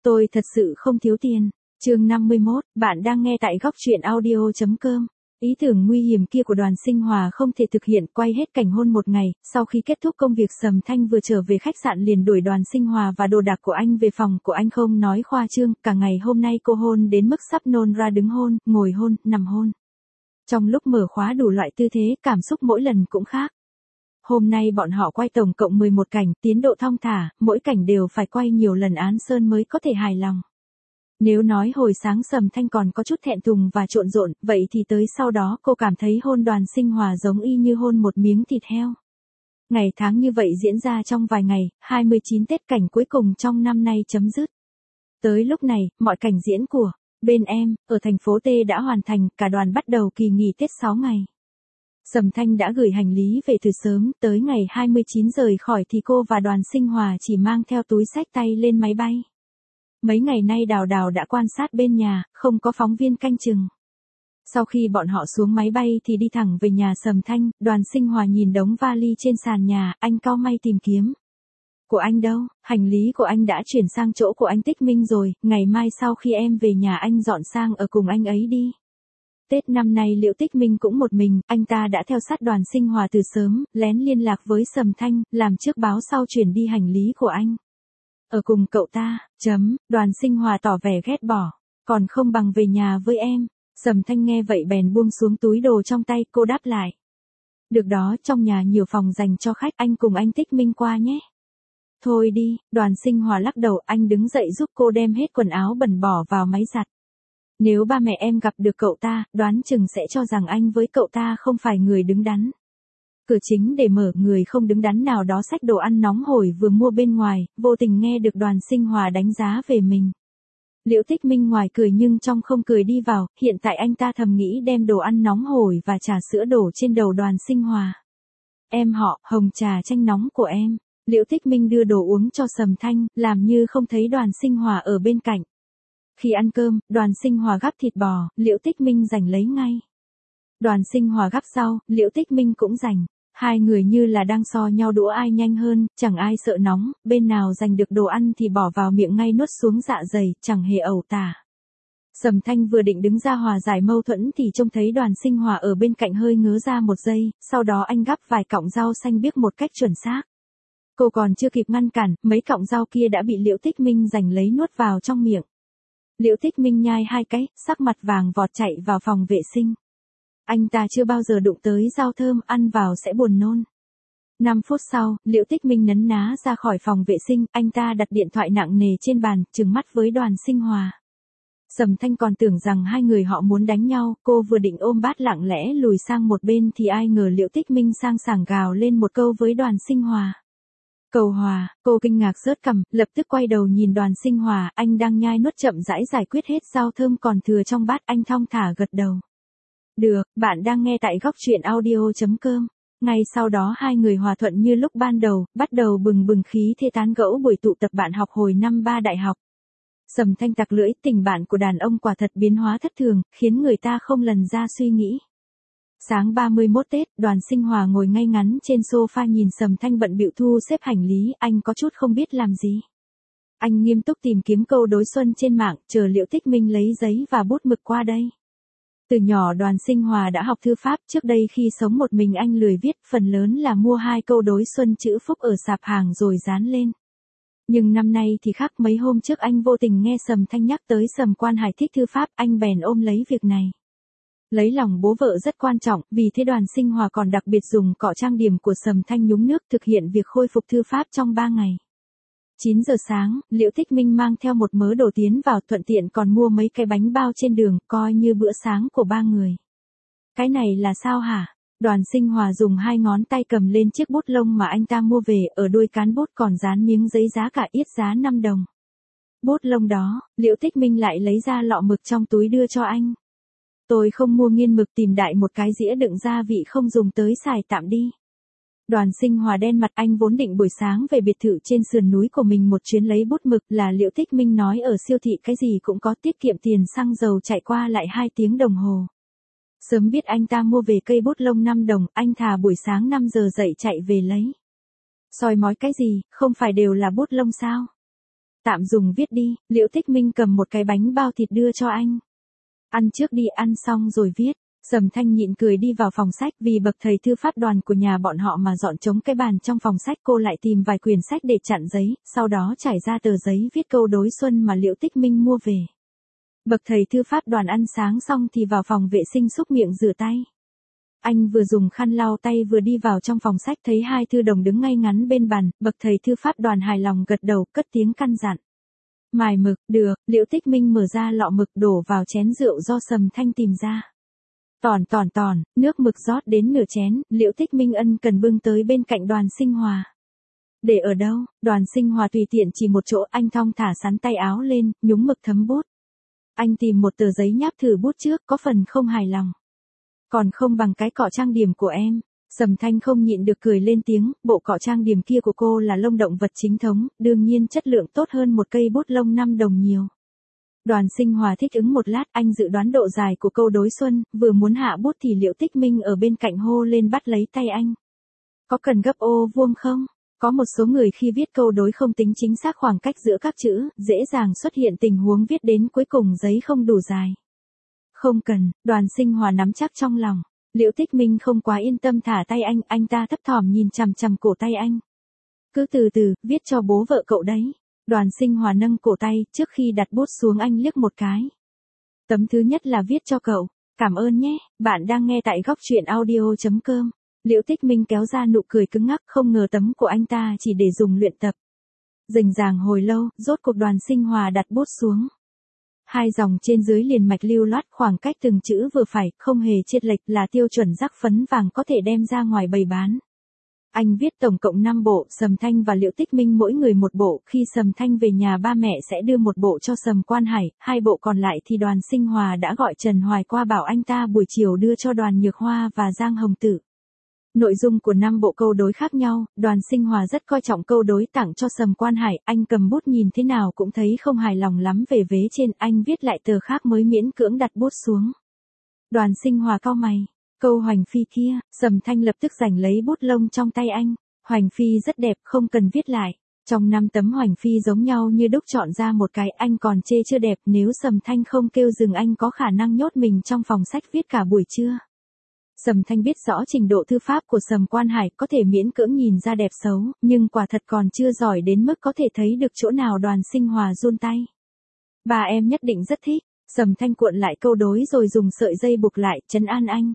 Tôi thật sự không thiếu tiền. Chương 51, bạn đang nghe tại góc truyện audio.com. Ý tưởng nguy hiểm kia của Đoàn Sinh Hòa không thể thực hiện, quay hết cảnh hôn một ngày, sau khi kết thúc công việc Sầm Thanh vừa trở về khách sạn liền đuổi Đoàn Sinh Hòa và đồ đạc của anh về phòng của anh, không nói khoa trương, cả ngày hôm nay cô hôn đến mức sắp nôn ra, đứng hôn, ngồi hôn, nằm hôn. Trong lúc mở khóa đủ loại tư thế, cảm xúc mỗi lần cũng khác. Hôm nay bọn họ quay tổng cộng 11 cảnh, tiến độ thong thả, mỗi cảnh đều phải quay nhiều lần án sơn mới có thể hài lòng. Nếu nói hồi sáng Sầm Thanh còn có chút thẹn thùng và trộn rộn, vậy thì tới sau đó cô cảm thấy hôn Đoàn Sinh Hòa giống y như hôn một miếng thịt heo. Ngày tháng như vậy diễn ra trong vài ngày, 29 Tết cảnh cuối cùng trong năm nay chấm dứt. Tới lúc này, mọi cảnh diễn của bên em, ở thành phố T đã hoàn thành, cả đoàn bắt đầu kỳ nghỉ Tết 6 ngày. Sầm Thanh đã gửi hành lý về từ sớm, tới ngày 29 rời khỏi thì cô và Đoàn Sinh Hòa chỉ mang theo túi xách tay lên máy bay. Mấy ngày nay Đào Đào đã quan sát bên nhà, không có phóng viên canh chừng. Sau khi bọn họ xuống máy bay thì đi thẳng về nhà Sầm Thanh, Đoàn Sinh Hòa nhìn đống vali trên sàn nhà, anh cau mày tìm kiếm. Của anh đâu? Hành lý của anh đã chuyển sang chỗ của anh Tích Minh rồi, ngày mai sau khi em về nhà anh dọn sang ở cùng anh ấy đi. Tết năm nay Liễu Tích Minh cũng một mình, anh ta đã theo sát Đoàn Sinh Hòa từ sớm, lén liên lạc với Sầm Thanh, làm trước báo sau chuyển đi hành lý của anh. Ở cùng cậu ta, Đoàn Sinh Hòa tỏ vẻ ghét bỏ, còn không bằng về nhà với em. Sầm Thanh nghe vậy bèn buông xuống túi đồ trong tay, cô đáp lại. Được đó, trong nhà nhiều phòng dành cho khách, anh cùng anh Tích Minh qua nhé. Thôi đi, Đoàn Sinh Hòa lắc đầu, anh đứng dậy giúp cô đem hết quần áo bẩn bỏ vào máy giặt. Nếu ba mẹ em gặp được cậu ta, đoán chừng sẽ cho rằng anh với cậu ta không phải người đứng đắn. Cửa chính để mở, người không đứng đắn nào đó xách đồ ăn nóng hổi vừa mua bên ngoài, vô tình nghe được Đoàn Sinh Hòa đánh giá về mình. Liễu Tích Minh ngoài cười nhưng trong không cười đi vào, hiện tại anh ta thầm nghĩ đem đồ ăn nóng hổi và trà sữa đổ trên đầu Đoàn Sinh Hòa. Em họ, hồng trà chanh nóng của em. Liễu Tích Minh đưa đồ uống cho Sầm Thanh, làm như không thấy Đoàn Sinh Hòa ở bên cạnh. Khi ăn cơm, Đoàn Sinh Hòa gắp thịt bò, Liễu Tích Minh giành lấy ngay. Đoàn Sinh Hòa gắp rau, Liễu Tích Minh cũng giành. Hai người như là đang so nhau đũa ai nhanh hơn, chẳng ai sợ nóng, bên nào giành được đồ ăn thì bỏ vào miệng ngay nuốt xuống dạ dày, chẳng hề ẩu tả. Sầm Thanh vừa định đứng ra hòa giải mâu thuẫn thì trông thấy Đoàn Sinh Hòa ở bên cạnh hơi ngớ ra một giây, sau đó anh gắp vài cọng rau xanh biếc một cách chuẩn xác. Cô còn chưa kịp ngăn cản, mấy cọng rau kia đã bị Liễu Tích Minh giành lấy nuốt vào trong miệng. Liễu Tích Minh nhai hai cái, sắc mặt vàng vọt chạy vào phòng vệ sinh. Anh ta chưa bao giờ đụng tới rau thơm, ăn vào sẽ buồn nôn. 5 phút sau, Liễu Tích Minh nấn ná ra khỏi phòng vệ sinh, anh ta đặt điện thoại nặng nề trên bàn, trừng mắt với Đoàn Sinh Hòa. Sầm Thanh còn tưởng rằng hai người họ muốn đánh nhau, cô vừa định ôm bát lặng lẽ lùi sang một bên thì ai ngờ Liễu Tích Minh sang sảng gào lên một câu với Đoàn Sinh Hòa. Cầu hòa, cô kinh ngạc rớt cằm, lập tức quay đầu nhìn Đoàn Sinh Hòa, anh đang nhai nuốt chậm rãi giải quyết hết rau thơm còn thừa trong bát, anh thong thả gật đầu. Được, bạn đang nghe tại góc truyện audio.com. Ngay sau đó hai người hòa thuận như lúc ban đầu, bắt đầu bừng bừng khí thế tán gẫu buổi tụ tập bạn học hồi năm 3 đại học. Sầm Thanh tặc lưỡi, tình bạn của đàn ông quả thật biến hóa thất thường, khiến người ta không lần ra suy nghĩ. Sáng 31 Tết, Đoàn Sinh Hòa ngồi ngay ngắn trên sofa nhìn Sầm Thanh bận bịu thu xếp hành lý, anh có chút không biết làm gì. Anh nghiêm túc tìm kiếm câu đối xuân trên mạng, chờ Liễu Tích Minh lấy giấy và bút mực qua đây. Từ nhỏ Đoàn Sinh Hòa đã học thư pháp, trước đây khi sống một mình anh lười viết, phần lớn là mua 2 câu đối xuân chữ phúc ở sạp hàng rồi dán lên. Nhưng năm nay thì khác, mấy hôm trước anh vô tình nghe Sầm Thanh nhắc tới Sầm Quan Hải thích thư pháp, anh bèn ôm lấy việc này. Lấy lòng bố vợ rất quan trọng, vì thế Đoàn Sinh Hòa còn đặc biệt dùng cọ trang điểm của Sầm Thanh nhúng nước thực hiện việc khôi phục thư pháp trong 3 ngày. 9 giờ sáng, Liễu Tích Minh mang theo một mớ đồ tiến vào, thuận tiện còn mua mấy cái bánh bao trên đường, coi như bữa sáng của 3 người. Cái này là sao hả? Đoàn Sinh Hòa dùng 2 ngón tay cầm lên chiếc bút lông mà anh ta mua về, ở đuôi cán bút còn dán miếng giấy giá cả yết giá 5 đồng. Bút lông đó, Liễu Tích Minh lại lấy ra lọ mực trong túi đưa cho anh. Tôi không mua nghiên mực, tìm đại một cái dĩa đựng gia vị không dùng tới xài tạm đi. Đoàn Sinh Hòa đen mặt, anh vốn định buổi sáng về biệt thự trên sườn núi của mình một chuyến lấy bút mực, là Liễu Tích Minh nói ở siêu thị cái gì cũng có, tiết kiệm tiền xăng dầu chạy qua lại 2 tiếng đồng hồ. Sớm biết anh ta mua về cây bút lông 5 đồng, anh thà buổi sáng 5 giờ dậy chạy về lấy. Soi mói cái gì, không phải đều là bút lông sao? tạm dùng viết đi, Liễu Tích Minh cầm một cái bánh bao thịt đưa cho anh. Ăn trước đi, ăn xong rồi viết. Sầm Thanh nhịn cười đi vào phòng sách, vì bậc thầy thư pháp đoàn của nhà bọn họ mà dọn trống cái bàn trong phòng sách. Cô lại tìm vài quyển sách để chặn giấy, sau đó trải ra tờ giấy viết câu đối xuân mà Liễu Tích Minh mua về. Bậc thầy thư pháp đoàn ăn sáng xong thì vào phòng vệ sinh xúc miệng rửa tay. Anh vừa dùng khăn lau tay vừa đi vào trong phòng sách, thấy hai thư đồng đứng ngay ngắn bên bàn. Bậc thầy thư pháp đoàn hài lòng gật đầu, cất tiếng căn dặn. Mài mực, được. Liễu Tích Minh mở ra lọ mực đổ vào chén rượu do Sầm Thanh tìm ra. Tòn, nước mực rót đến nửa chén, Liễu Tích Minh ân cần bưng tới bên cạnh Đoàn Sinh Hòa. Để ở đâu? Đoàn Sinh Hòa tùy tiện chỉ một chỗ, anh thong thả sắn tay áo lên, nhúng mực thấm bút. Anh tìm một tờ giấy nháp thử bút trước, có phần không hài lòng. Còn không bằng cái cọ trang điểm của em. Sầm Thanh không nhịn được cười lên tiếng, bộ cọ trang điểm kia của cô là lông động vật chính thống, đương nhiên chất lượng tốt hơn một cây bút lông 5 đồng nhiều. Đoàn Sinh Hòa thích ứng một lát, anh dự đoán độ dài của câu đối xuân, vừa muốn hạ bút thì Liễu Tích Minh ở bên cạnh hô lên bắt lấy tay anh. Có cần gấp ô vuông không? Có một số người khi viết câu đối không tính chính xác khoảng cách giữa các chữ, dễ dàng xuất hiện tình huống viết đến cuối cùng giấy không đủ dài. Không cần, Đoàn Sinh Hòa nắm chắc trong lòng. Liễu Tích Minh không quá yên tâm thả tay anh ta thấp thỏm nhìn chằm chằm cổ tay anh. Cứ từ từ, viết cho bố vợ cậu đấy. Đoàn Sinh Hòa nâng cổ tay, trước khi đặt bút xuống anh liếc một cái. Tấm thứ nhất là viết cho cậu. Cảm ơn nhé, bạn đang nghe tại góc truyện audio.com. Liễu Tích Minh kéo ra nụ cười cứng ngắc, không ngờ tấm của anh ta chỉ để dùng luyện tập. Rành ràng hồi lâu, rốt cuộc Đoàn Sinh Hòa đặt bút xuống. Hai dòng trên dưới liền mạch lưu loát, khoảng cách từng chữ vừa phải, không hề chênh lệch, là tiêu chuẩn rắc phấn vàng có thể đem ra ngoài bày bán. Anh viết tổng cộng 5 bộ, Sầm Thanh và Liễu Tích Minh mỗi người một bộ, khi Sầm Thanh về nhà ba mẹ sẽ đưa một bộ cho Sầm Quan Hải, 2 bộ còn lại thì Đoàn Sinh Hòa đã gọi Trần Hoài qua bảo anh ta buổi chiều đưa cho Đoàn Nhược Hoa và Giang Hồng Tử. Nội dung của 5 bộ câu đối khác nhau, Đoàn Sinh Hòa rất coi trọng câu đối tặng cho Sầm Quan Hải, anh cầm bút nhìn thế nào cũng thấy không hài lòng lắm về vế trên, anh viết lại tờ khác mới miễn cưỡng đặt bút xuống. Đoàn Sinh Hòa cau mày. Câu Hoành Phi kia, Sầm Thanh lập tức giành lấy bút lông trong tay anh. Hoành Phi rất đẹp, không cần viết lại. Trong 5 tấm Hoành Phi giống nhau như đúc chọn ra một cái, anh còn chê chưa đẹp, nếu Sầm Thanh không kêu dừng anh có khả năng nhốt mình trong phòng sách viết cả buổi trưa. Sầm Thanh biết rõ trình độ thư pháp của Sầm Quan Hải, có thể miễn cưỡng nhìn ra đẹp xấu, nhưng quả thật còn chưa giỏi đến mức có thể thấy được chỗ nào Đoàn Sinh Hòa run tay. Bà em nhất định rất thích. Sầm Thanh cuộn lại câu đối rồi dùng sợi dây buộc lại, trấn an anh.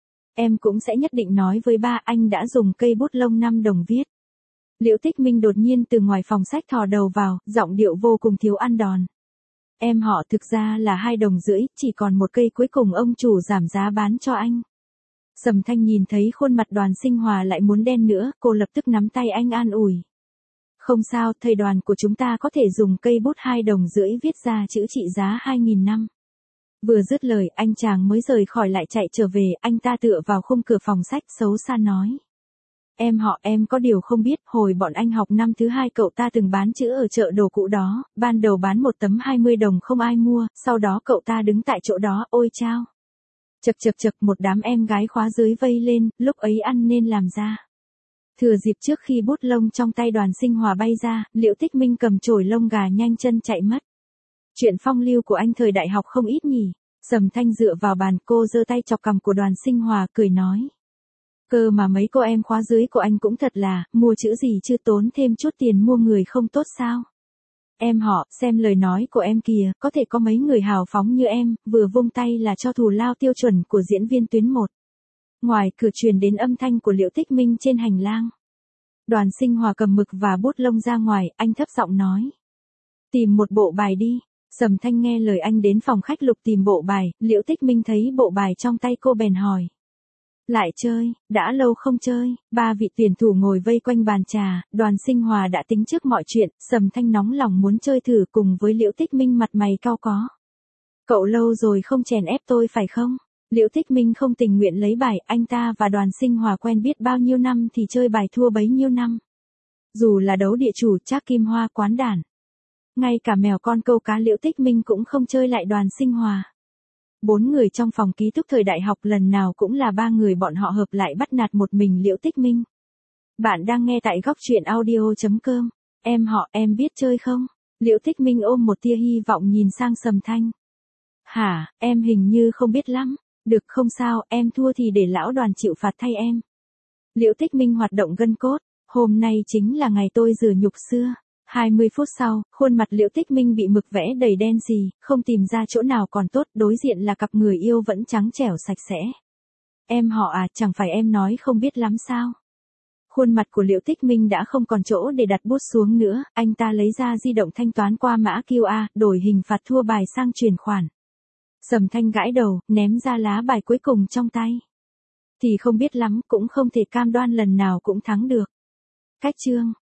Em cũng sẽ nhất định nói với ba, anh đã dùng cây bút lông 5 đồng viết. Liễu Tích Minh đột nhiên từ ngoài phòng sách thò đầu vào, giọng điệu vô cùng thiếu ăn đòn. Em họ thực ra là 2,5 đồng, chỉ còn một cây cuối cùng ông chủ giảm giá bán cho anh. Sầm Thanh nhìn thấy khuôn mặt Đoàn Sinh Hòa lại muốn đen nữa, cô lập tức nắm tay anh an ủi. Không sao, thầy Đoàn của chúng ta có thể dùng cây bút 2,5 đồng viết ra chữ trị giá 2.000 năm. Vừa dứt lời, anh chàng mới rời khỏi lại chạy trở về, anh ta tựa vào khung cửa phòng sách xấu xa nói. Em họ, em có điều không biết, hồi bọn anh học năm thứ 2 cậu ta từng bán chữ ở chợ đồ cũ đó, ban đầu bán một tấm 20 đồng không ai mua, sau đó cậu ta đứng tại chỗ đó, ôi chao. Chật, một đám em gái khóa dưới vây lên, lúc ấy ăn nên làm ra. Thừa dịp trước khi bút lông trong tay Đoàn Sinh Hòa bay ra, Liễu Tích Minh cầm chổi lông gà nhanh chân chạy mất. Chuyện phong lưu của anh thời đại học không ít nhỉ. Sầm Thanh dựa vào bàn, cô giơ tay chọc cằm của Đoàn Sinh Hòa cười nói. Cơ mà mấy cô em khóa dưới của anh cũng thật là, mua chữ gì chưa tốn thêm chút tiền mua người không tốt sao. Em họ, xem lời nói của em kìa, có thể có mấy người hào phóng như em, vừa vung tay là cho thù lao tiêu chuẩn của diễn viên tuyến 1. Ngoài cửa truyền đến âm thanh của Liễu Tích Minh trên hành lang. Đoàn Sinh Hòa cầm mực và bút lông ra ngoài, anh thấp giọng nói. Tìm một bộ bài đi. Sầm Thanh nghe lời anh đến phòng khách lục tìm bộ bài, Liễu Tích Minh thấy bộ bài trong tay cô bèn hỏi. Lại chơi, đã lâu không chơi, 3 vị tuyển thủ ngồi vây quanh bàn trà, Đoàn Sinh Hòa đã tính trước mọi chuyện, Sầm Thanh nóng lòng muốn chơi thử cùng với Liễu Tích Minh mặt mày cau có. Cậu lâu rồi không chèn ép tôi phải không? Liễu Tích Minh không tình nguyện lấy bài, anh ta và Đoàn Sinh Hòa quen biết bao nhiêu năm thì chơi bài thua bấy nhiêu năm. Dù là đấu địa chủ, Trác Kim Hoa, quán đản. Ngay cả mèo con câu cá Liễu Tích Minh cũng không chơi lại Đoàn Sinh Hòa. 4 người trong phòng ký túc thời đại học lần nào cũng là 3 người bọn họ hợp lại bắt nạt một mình Liễu Tích Minh. Bạn đang nghe tại góc truyện audio.com. Em họ, em biết chơi không? Liễu Thích Minh ôm một tia hy vọng nhìn sang Sầm Thanh. Hả, em hình như không biết lắm. Được không sao, em thua thì để lão đoàn chịu phạt thay em. Liễu Thích Minh hoạt động gân cốt. Hôm nay chính là ngày tôi rửa nhục xưa. 20 phút sau, khuôn mặt Liễu Thích Minh bị mực vẽ đầy đen xì, không tìm ra chỗ nào còn tốt, đối diện là cặp người yêu vẫn trắng trẻo sạch sẽ. Em họ à, chẳng phải em nói không biết lắm sao? Khuôn mặt của Liễu Thích Minh đã không còn chỗ để đặt bút xuống nữa, anh ta lấy ra di động thanh toán qua mã QR, đổi hình phạt thua bài sang chuyển khoản. Sầm Thanh gãi đầu, ném ra lá bài cuối cùng trong tay. Thì không biết lắm, cũng không thể cam đoan lần nào cũng thắng được. Cách chương